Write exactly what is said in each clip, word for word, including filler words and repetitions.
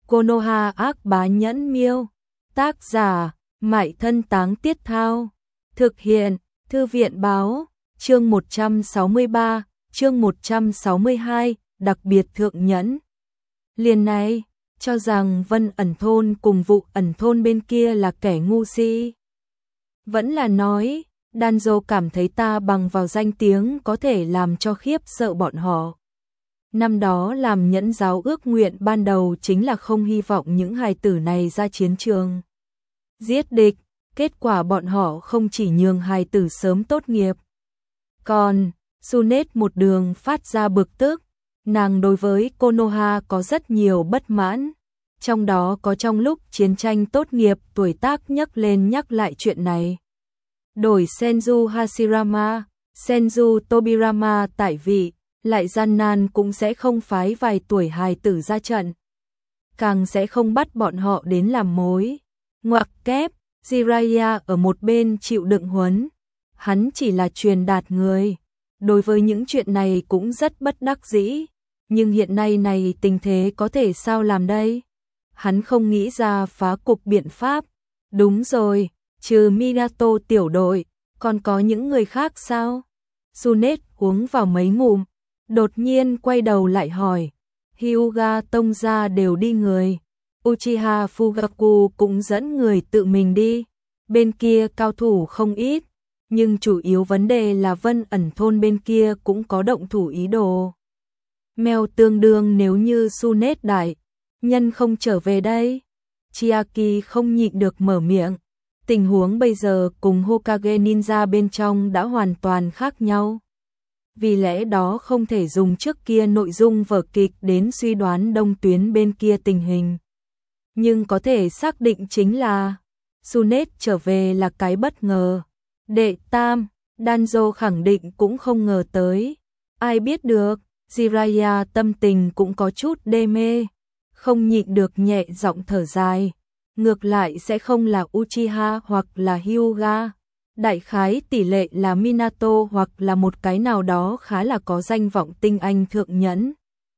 Konoha ác bá nhẫn miêu. Tác giả, Mại Thân Táng Tiết Thao. Thực hiện, Thư viện báo. Chương một trăm sáu mươi ba, chương một trăm sáu mươi hai, đặc biệt thượng nhẫn. Liền này, cho rằng Vân ẩn thôn cùng Vụ ẩn thôn bên kia là kẻ ngu si. Vẫn là nói, Danzo cảm thấy ta bằng vào danh tiếng có thể làm cho khiếp sợ bọn họ. Năm đó làm nhẫn giáo ước nguyện ban đầu chính là không hy vọng những hài tử này ra chiến trường giết địch, kết quả bọn họ không chỉ nhường hài tử sớm tốt nghiệp. Còn, Sunet một đường phát ra bực tức, nàng đối với Konoha có rất nhiều bất mãn, trong đó có trong lúc chiến tranh tốt nghiệp tuổi tác nhắc lên nhắc lại chuyện này. Đổi Senju Hashirama, Senju Tobirama tại vị, lại gian nan cũng sẽ không phái vài tuổi hài tử ra trận. Càng sẽ không bắt bọn họ đến làm mối. Ngoặc kép, Jiraiya ở một bên chịu đựng huấn. Hắn chỉ là truyền đạt người. Đối với những chuyện này cũng rất bất đắc dĩ. Nhưng hiện nay này tình thế có thể sao làm đây? Hắn không nghĩ ra phá cục biện pháp. Đúng rồi, trừ Minato tiểu đội, còn có những người khác sao? Sunet uống vào mấy ngụm, đột nhiên quay đầu lại hỏi. Hyuga tông gia đều đi người. Uchiha Fugaku cũng dẫn người tự mình đi. Bên kia cao thủ không ít, nhưng chủ yếu vấn đề là Vân ẩn thôn bên kia cũng có động thủ ý đồ. Mèo tương đương nếu như Sunet đại nhân không trở về đây. Chiaki không nhịn được mở miệng. Tình huống bây giờ cùng Hokage Ninja bên trong đã hoàn toàn khác nhau. Vì lẽ đó không thể dùng trước kia nội dung vở kịch đến suy đoán đông tuyến bên kia tình hình. Nhưng có thể xác định chính là Sunet trở về là cái bất ngờ. Đệ tam, Danzo khẳng định cũng không ngờ tới. Ai biết được, Jiraiya tâm tình cũng có chút đê mê. Không nhịn được nhẹ giọng thở dài. Ngược lại sẽ không là Uchiha hoặc là Hyuga. Đại khái tỷ lệ là Minato hoặc là một cái nào đó khá là có danh vọng tinh anh thượng nhẫn.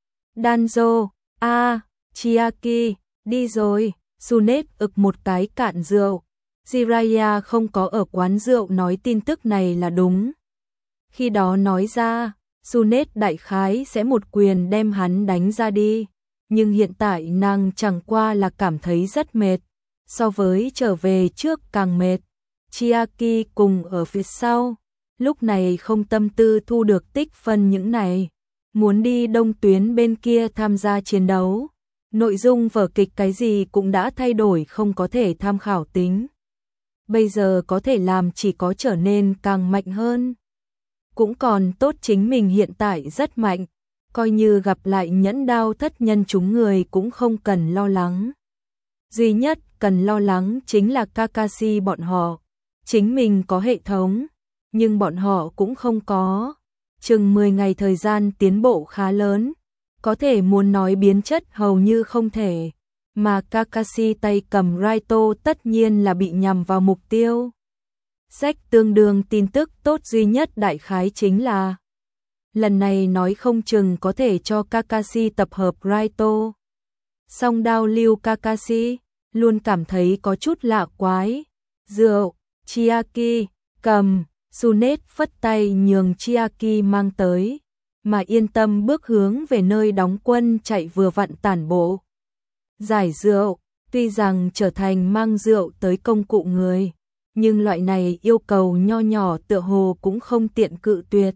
Danzo, a, à, Chiaki, đi rồi. Sunet ực một cái cạn rượu. Jiraiya không có ở quán rượu nói tin tức này là đúng. Khi đó nói ra, Sunet đại khái sẽ một quyền đem hắn đánh ra đi. Nhưng hiện tại nàng chẳng qua là cảm thấy rất mệt. So với trở về trước càng mệt. Chiaki cùng ở phía sau, lúc này không tâm tư thu được tích phân những này, muốn đi đông tuyến bên kia tham gia chiến đấu. Nội dung vở kịch cái gì cũng đã thay đổi không có thể tham khảo tính. Bây giờ có thể làm chỉ có trở nên càng mạnh hơn. Cũng còn tốt chính mình hiện tại rất mạnh, coi như gặp lại nhẫn đao thất nhân chúng người cũng không cần lo lắng. Duy nhất cần lo lắng chính là Kakashi bọn họ. Chính mình có hệ thống, nhưng bọn họ cũng không có. Chừng mười ngày thời gian tiến bộ khá lớn, có thể muốn nói biến chất hầu như không thể. Mà Kakashi tay cầm Raito tất nhiên là bị nhằm vào mục tiêu. Sách tương đương tin tức tốt duy nhất đại khái chính là lần này nói không chừng có thể cho Kakashi tập hợp Raito. Song đao lưu Kakashi luôn cảm thấy có chút lạ quái. Rượu, Chiaki, cầm, Sunet phất tay nhường Chiaki mang tới, mà yên tâm bước hướng về nơi đóng quân chạy vừa vặn tản bộ. Giải rượu, tuy rằng trở thành mang rượu tới công cụ người, nhưng loại này yêu cầu nho nhỏ tựa hồ cũng không tiện cự tuyệt.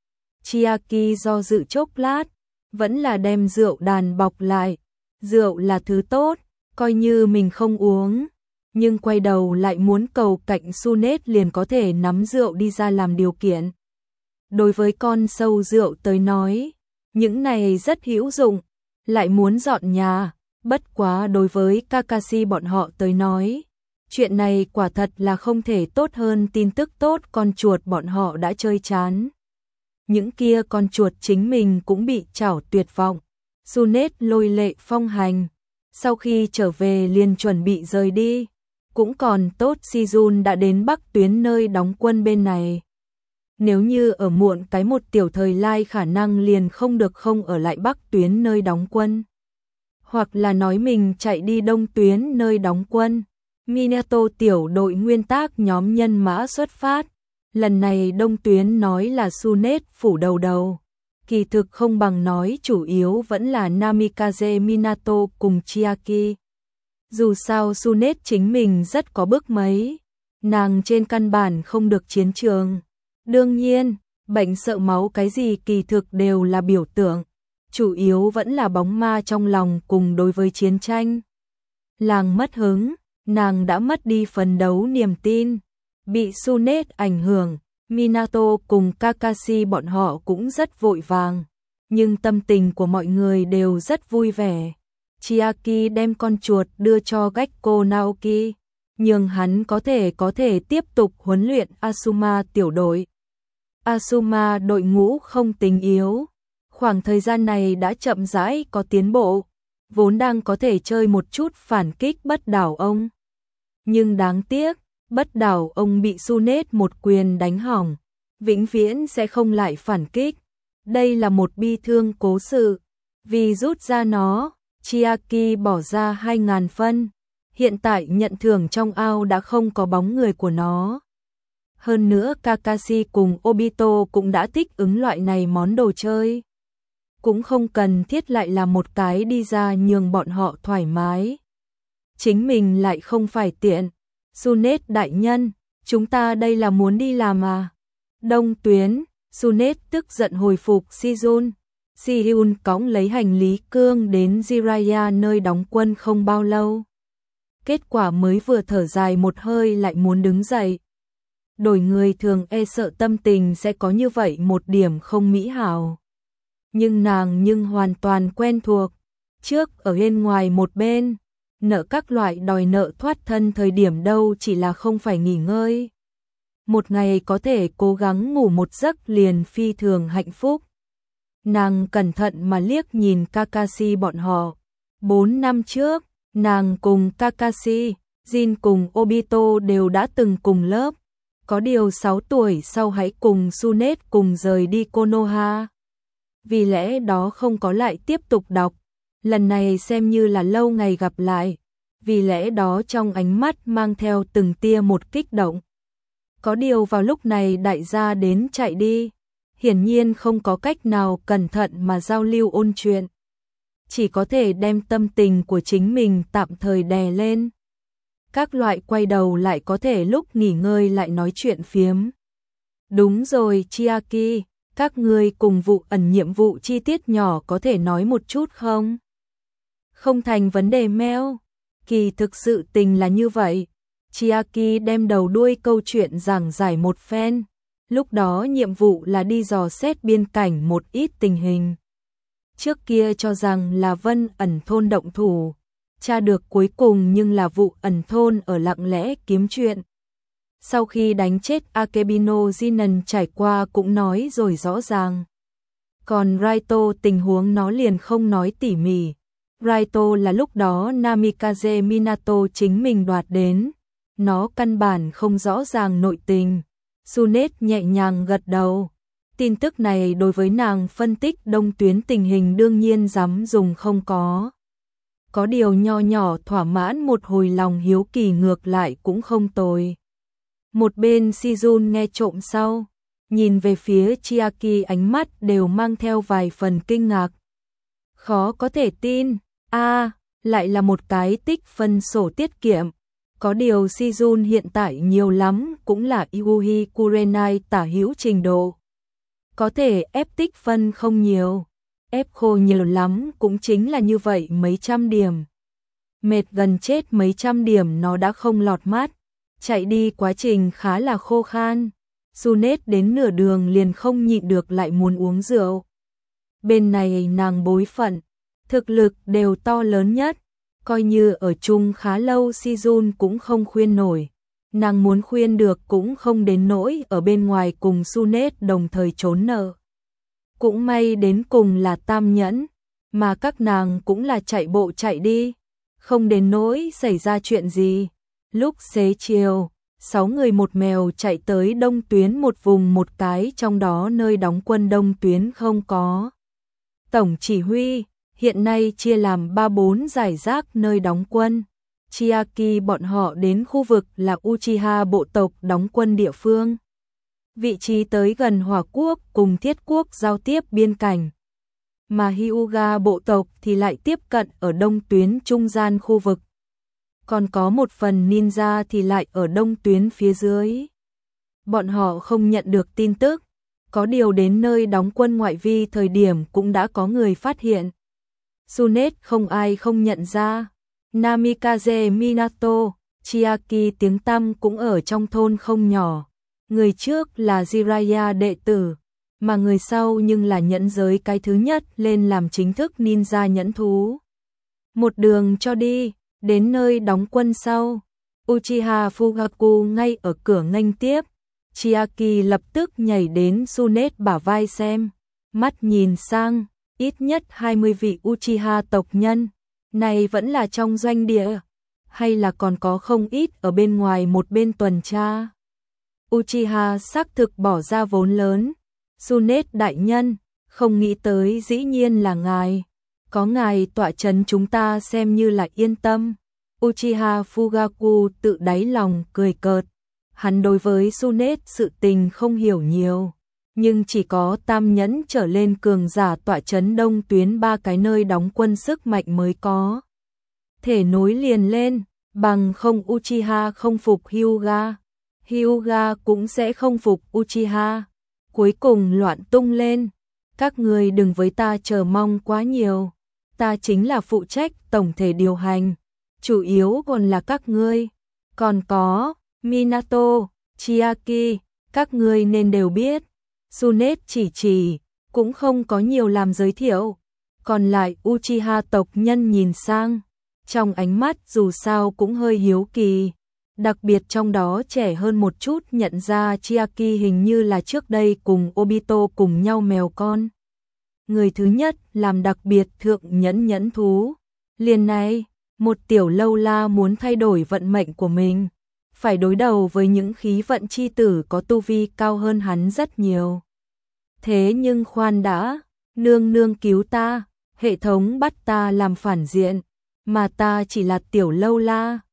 Chiaki do dự chốc lát, vẫn là đem rượu đàn bọc lại. Rượu là thứ tốt, coi như mình không uống. Nhưng quay đầu lại muốn cầu cạnh Sunet liền có thể nắm rượu đi ra làm điều kiện. Đối với con sâu rượu tới nói, những này rất hữu dụng, lại muốn dọn nhà, bất quá đối với Kakashi bọn họ tới nói. Chuyện này quả thật là không thể tốt hơn tin tức tốt con chuột bọn họ đã chơi chán. Những kia con chuột chính mình cũng bị chảo tuyệt vọng. Sunet lôi lệ phong hành, sau khi trở về liền chuẩn bị rời đi. Cũng còn tốt Shizun đã đến Bắc tuyến nơi đóng quân bên này. Nếu như ở muộn cái một tiểu thời lai khả năng liền không được không ở lại Bắc tuyến nơi đóng quân. hoặc là nói mình chạy đi đông tuyến nơi đóng quân. Minato tiểu đội nguyên tác nhóm nhân mã xuất phát. Lần này đông tuyến nói là Tsunade phủ đầu đầu. Kỳ thực không bằng nói chủ yếu vẫn là Namikaze Minato cùng Chiaki. Dù sao Tsunade chính mình rất có bước mấy. Nàng trên căn bản không được chiến trường. Đương nhiên, bệnh sợ máu cái gì kỳ thực đều là biểu tượng. Chủ yếu vẫn là bóng ma trong lòng cùng đối với chiến tranh. Làng mất hứng, nàng đã mất đi phần đấu niềm tin. Bị Tsunade ảnh hưởng, Minato cùng Kakashi bọn họ cũng rất vội vàng. Nhưng tâm tình của mọi người đều rất vui vẻ. Chiaki đem con chuột đưa cho Gekko Naoki, nhưng hắn có thể có thể tiếp tục huấn luyện Asuma tiểu đội. Asuma đội ngũ không tính yếu. Khoảng thời gian này đã chậm rãi có tiến bộ, vốn đang có thể chơi một chút phản kích bất đảo ông. Nhưng đáng tiếc, bất đảo ông bị Tsunade một quyền đánh hỏng, vĩnh viễn sẽ không lại phản kích. Đây là một bi thương cố sự. Vì rút ra nó, Chiaki bỏ ra hai nghìn phân. Hiện tại nhận thưởng trong ao đã không có bóng người của nó. Hơn nữa Kakashi cùng Obito cũng đã thích ứng loại này món đồ chơi. Cũng không cần thiết lại là một cái đi ra nhường bọn họ thoải mái. Chính mình lại không phải tiện. Tsunade đại nhân, chúng ta đây là muốn đi làm à? Đông tuyến, Tsunade tức giận hồi phục Shizun. Shihyun cõng lấy hành lý cương đến Jiraiya nơi đóng quân không bao lâu. Kết quả mới vừa thở dài một hơi lại muốn đứng dậy. Đổi người thường e sợ tâm tình sẽ có như vậy một điểm không mỹ hảo. Nhưng nàng nhưng hoàn toàn quen thuộc. Trước ở bên ngoài một bên, nợ các loại đòi nợ thoát thân thời điểm đâu chỉ là không phải nghỉ ngơi. Một ngày có thể cố gắng ngủ một giấc liền phi thường hạnh phúc. Nàng cẩn thận mà liếc nhìn Kakashi bọn họ. Bốn năm trước, nàng cùng Kakashi, Jin cùng Obito đều đã từng cùng lớp. Có điều sáu tuổi sau hãy cùng Tsunade cùng rời đi Konoha. Vì lẽ đó không có lại tiếp tục đọc. Lần này xem như là lâu ngày gặp lại. Vì lẽ đó trong ánh mắt mang theo từng tia một kích động. Có điều vào lúc này đại gia đến chạy đi. Hiển nhiên không có cách nào cẩn thận mà giao lưu ôn chuyện. Chỉ có thể đem tâm tình của chính mình tạm thời đè lên. Các loại quay đầu lại có thể lúc nghỉ ngơi lại nói chuyện phiếm. Đúng rồi Chiaki, các ngươi cùng vụ ẩn nhiệm vụ chi tiết nhỏ có thể nói một chút không? Không thành vấn đề Meo. Kỳ thực sự tình là như vậy. Chiaki đem đầu đuôi câu chuyện giảng giải một phen. Lúc đó nhiệm vụ là đi dò xét biên cảnh một ít tình hình. Trước kia cho rằng là Vân ẩn thôn động thủ. Tra được cuối cùng nhưng là vụ ẩn thôn ở lặng lẽ kiếm chuyện. Sau khi đánh chết Akebino Jinan trải qua cũng nói rồi rõ ràng. Còn Raito tình huống nó liền không nói tỉ mỉ. Raito là lúc đó Namikaze Minato chính mình đoạt đến. Nó căn bản không rõ ràng nội tình. Tsunade nhẹ nhàng gật đầu. Tin tức này đối với nàng phân tích đông tuyến tình hình đương nhiên dám dùng không có. Có điều nho nhỏ thỏa mãn một hồi lòng hiếu kỳ ngược lại cũng không tồi. Một bên Shizun nghe trộm sau, nhìn về phía Chiaki ánh mắt đều mang theo vài phần kinh ngạc. Khó có thể tin, a à, lại là một cái tích phân sổ tiết kiệm. Có điều Shizun hiện tại nhiều lắm cũng là Yuhi Kurenai tả hữu trình độ. Có thể ép tích phân không nhiều, ép khô nhiều lắm cũng chính là như vậy mấy trăm điểm. Mệt gần chết mấy trăm điểm nó đã không lọt mắt, chạy đi quá trình khá là khô khan. Tsunade đến nửa đường liền không nhịn được lại muốn uống rượu. Bên này nàng bối phận, thực lực đều to lớn nhất. Coi như ở chung khá lâu Shizun cũng không khuyên nổi. Nàng muốn khuyên được cũng không đến nỗi ở bên ngoài cùng Tsunade đồng thời trốn nợ. Cũng may đến cùng là tam nhẫn, mà các nàng cũng là chạy bộ chạy đi. Không đến nỗi xảy ra chuyện gì. Lúc xế chiều, sáu người một mèo chạy tới đông tuyến một vùng một cái trong đó nơi đóng quân đông tuyến không có tổng chỉ huy. hiện nay chia làm ba bốn giải rác nơi đóng quân. Chiaki bọn họ đến khu vực là Uchiha bộ tộc đóng quân địa phương. Vị trí tới gần Hỏa quốc cùng Thiết quốc giao tiếp biên cảnh. Mà Hyuga bộ tộc thì lại tiếp cận ở đông tuyến trung gian khu vực. Còn có một phần ninja thì lại ở đông tuyến phía dưới. Bọn họ không nhận được tin tức. Có điều đến nơi đóng quân ngoại vi thời điểm cũng đã có người phát hiện. Tsunet không ai không nhận ra. Namikaze Minato, Chiaki tiếng tăm cũng ở trong thôn không nhỏ. Người trước là Jiraiya đệ tử, mà người sau nhưng là nhẫn giới cái thứ nhất lên làm chính thức ninja nhẫn thú. Một đường cho đi, đến nơi đóng quân sau. Uchiha Fugaku ngay ở cửa nghênh tiếp. Chiaki lập tức nhảy đến Tsunet bả vai xem. Mắt nhìn sang, ít nhất hai mươi vị Uchiha tộc nhân. Này vẫn là trong doanh địa, hay là còn có không ít ở bên ngoài một bên tuần tra. Uchiha xác thực bỏ ra vốn lớn. Tsunet đại nhân, không nghĩ tới dĩ nhiên là ngài. Có ngài tọa trấn chúng ta xem như là yên tâm. Uchiha Fugaku tự đáy lòng cười cợt. Hắn đối với Tsunet sự tình không hiểu nhiều. Nhưng chỉ có tam nhẫn trở lên cường giả tọa trấn đông tuyến ba cái nơi đóng quân sức mạnh mới có. Thể nối liền lên, bằng không Uchiha không phục Hyuga. Hyuga cũng sẽ không phục Uchiha. Cuối cùng loạn tung lên. Các người đừng với ta chờ mong quá nhiều. Ta chính là phụ trách tổng thể điều hành. Chủ yếu còn là các ngươi. Còn có Minato, Chiaki, các ngươi nên đều biết. Tsunet chỉ chỉ, cũng không có nhiều làm giới thiệu. Còn lại Uchiha tộc nhân nhìn sang. Trong ánh mắt dù sao cũng hơi hiếu kỳ. Đặc biệt trong đó trẻ hơn một chút nhận ra Chiaki hình như là trước đây cùng Obito cùng nhau mèo con. Người thứ nhất làm đặc biệt thượng nhẫn nhẫn thú. Liền này, một tiểu lâu la muốn thay đổi vận mệnh của mình. Phải đối đầu với những khí vận chi tử có tu vi cao hơn hắn rất nhiều. Thế nhưng khoan đã, nương nương cứu ta, hệ thống bắt ta làm phản diện, mà ta chỉ là tiểu lâu la.